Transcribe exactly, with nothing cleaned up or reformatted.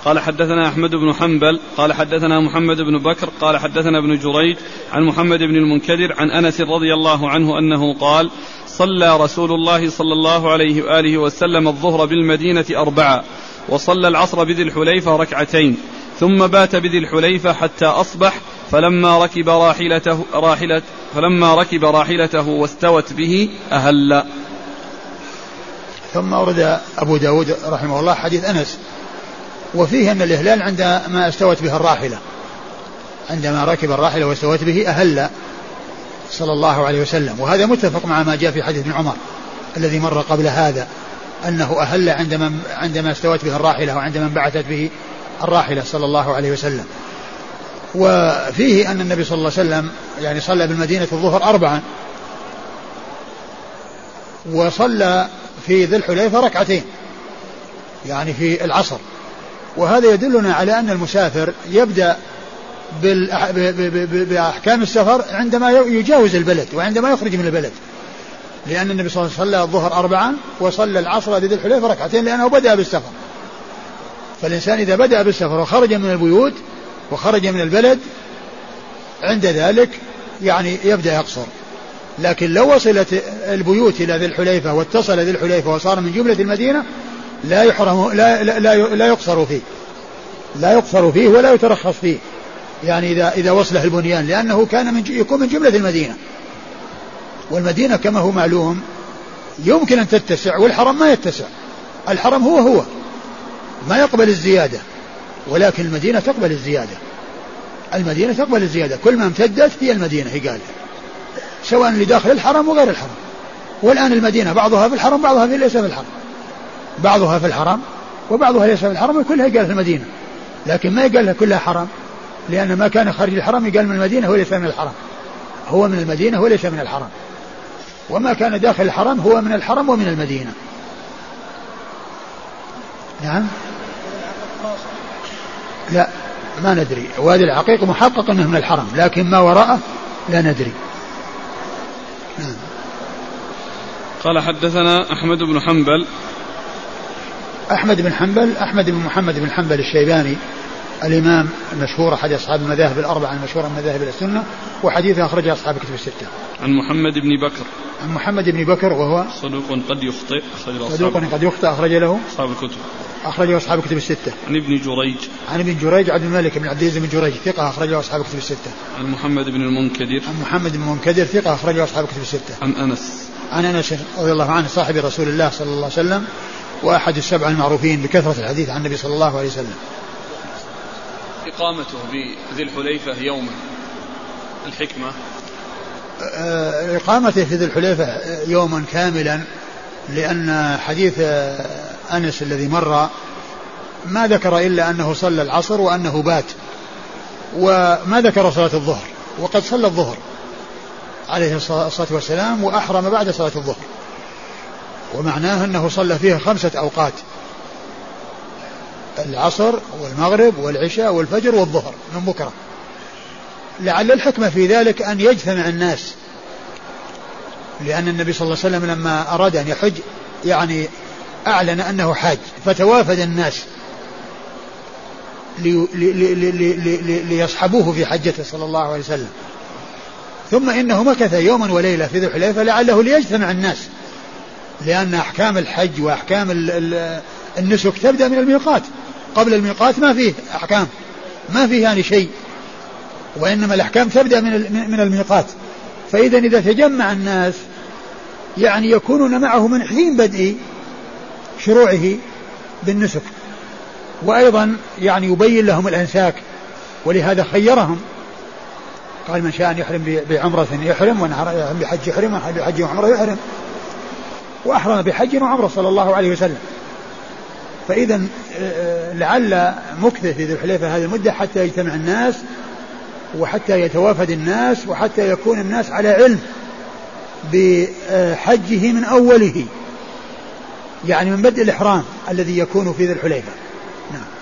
قال حدثنا أحمد بن حنبل قال حدثنا محمد بن بكر قال حدثنا ابن جريج عن محمد بن المنكدر عن أنس رضي الله عنه أنه قال صلى رسول الله صلى الله عليه وآله وسلم الظهر بالمدينة أربعة وصلى العصر بذي الحليفة ركعتين ثم بات بذي الحليفة حتى أصبح فلما ركب راحلته, راحلة فلما ركب راحلته واستوت به أهل. ثم ورد أبو داود رحمه الله حديث أنس وفيه أن الإهلال عندما استوت به الراحلة عندما ركب الراحلة واستوت به أهل صلى الله عليه وسلم. وهذا متفق مع ما جاء في حديث ابن عمر الذي مر قبل هذا أنه أهل عندما, عندما استوت به الراحلة وعندما انبعثت به الراحلة صلى الله عليه وسلم. وفيه أن النبي صلى الله عليه وسلم يعني صلى بالمدينة الظهر أربعا وصلى في ذي الحليفة ركعتين يعني في العصر. وهذا يدلنا على أن المسافر يبدأ بأحكام السفر عندما يجاوز البلد وعندما يخرج من البلد، لأن النبي صلى الله عليه وسلم صلى الظهر أربعا وصلى العصر ذي الحليفة ركعتين لأنه بدأ بالسفر. فالإنسان إذا بدأ بالسفر وخرج من البيوت وخرج من البلد عند ذلك يعني يبدأ يقصر. لكن لو وصلت البيوت إلى ذي الحليفة واتصل ذي الحليفة وصار من جملة المدينة لا يحرم لا لا لا, لا يقصر فيه لا يقصر فيه ولا يترخص فيه يعني إذا إذا وصله البنيان، لأنه كان من يكون من جملة المدينة. والمدينة كما هو معلوم يمكن أن تتسع والحرم ما يتسع. الحرم هو هو ما يقبل الزيادة، ولكن المدينة تقبل الزيادة. المدينة تقبل الزيادة كل ما امتدت هي المدينة هي قال سواء لداخل الحرم وغير الحرم. والآن المدينة بعضها في الحرم بعضها في ليس في الحرم، بعضها في الحرم وبعضها ليس في الحرم وكلها قال في المدينة، لكن ما يقال لها كلها حرم، لأن ما كان خارج الحرم يقال من المدينة وليس من الحرم، هو من المدينة وليس من الحرم، وما كان داخل الحرم هو من الحرم ومن المدينة. نعم لا ما ندري، وادي العقيق محقق أنه من الحرم، لكن ما وراءه لا ندري. نعم. قال حدثنا أحمد بن حنبل أحمد بن حنبل أحمد بن محمد بن حنبل الشيباني الإمام المشهور أحد أصحاب المذاهب الأربعة المشهورة من مذاهب السنة، وحديثه أخرجه أصحاب كتب الستة. عن محمد بن بكر عن محمد بن بكر وهو صدوق قد يخطئ صدوق قد يخطئ أخرج له أصحاب الكتب أخرجه أصحاب كتب الستة. عن ابن جريج عن ابن جريج عبد الملك بن عبد العزيز بن جريج ثقة أخرجه أصحاب كتب الستة. عن محمد بن المنكدر عن محمد بن المنكدر ثقة أخرجه أصحاب كتب الستة. عن أنس عن أنس رضي الله عنه صاحب رسول الله صلى الله عليه وسلم وأحد السبع المعروفين بكثرة الحديث عن النبي صلى الله عليه وسلم. إقامته بذي الحليفة يوما الحكمة إقامته في ذي الحليفة يوما كاملا، لأن حديث أنس الذي مر ما ذكر إلا أنه صلى العصر وأنه بات، وما ذكر صلاة الظهر، وقد صلى الظهر عليه الصلاة والسلام وأحرم بعد صلاة الظهر، ومعناه أنه صلى فيها خمسة أوقات: العصر والمغرب والعشاء والفجر والظهر من بكرة. لعل الحكمة في ذلك أن يجتمع الناس، لأن النبي صلى الله عليه وسلم لما أراد أن يحج يعني أعلن أنه حاج، فتوافد الناس لي لي لي لي لي ليصحبوه في حجته صلى الله عليه وسلم. ثم إنه مكث يوما وليلة في ذي الحليفة لعله ليجتمع الناس، لأن أحكام الحج وأحكام النسك تبدأ من الميقات، قبل الميقات ما فيه أحكام، ما فيه يعني شيء، وإنما الأحكام تبدأ من من الميقات. فإذا إذا تجمع الناس يعني يكونون معه من حين بدء شروعه بالنسك، وأيضا يعني يبين لهم الأنساك، ولهذا خيرهم قال: من شاء أن يحرم بعمرة يحرم، ومن يحرم بحج يحرم، ومن يحرم بحج وعمرة يحرم، وأحرم بحج وعمرة صلى الله عليه وسلم. فإذا لعل مكث في ذي الحليفة هذه المدة حتى يجتمع الناس، وحتى يتوافد الناس، وحتى يكون الناس على علم بحجه من أوله، يعني من بدء الإحرام الذي يكون في ذي الحليفة. نعم.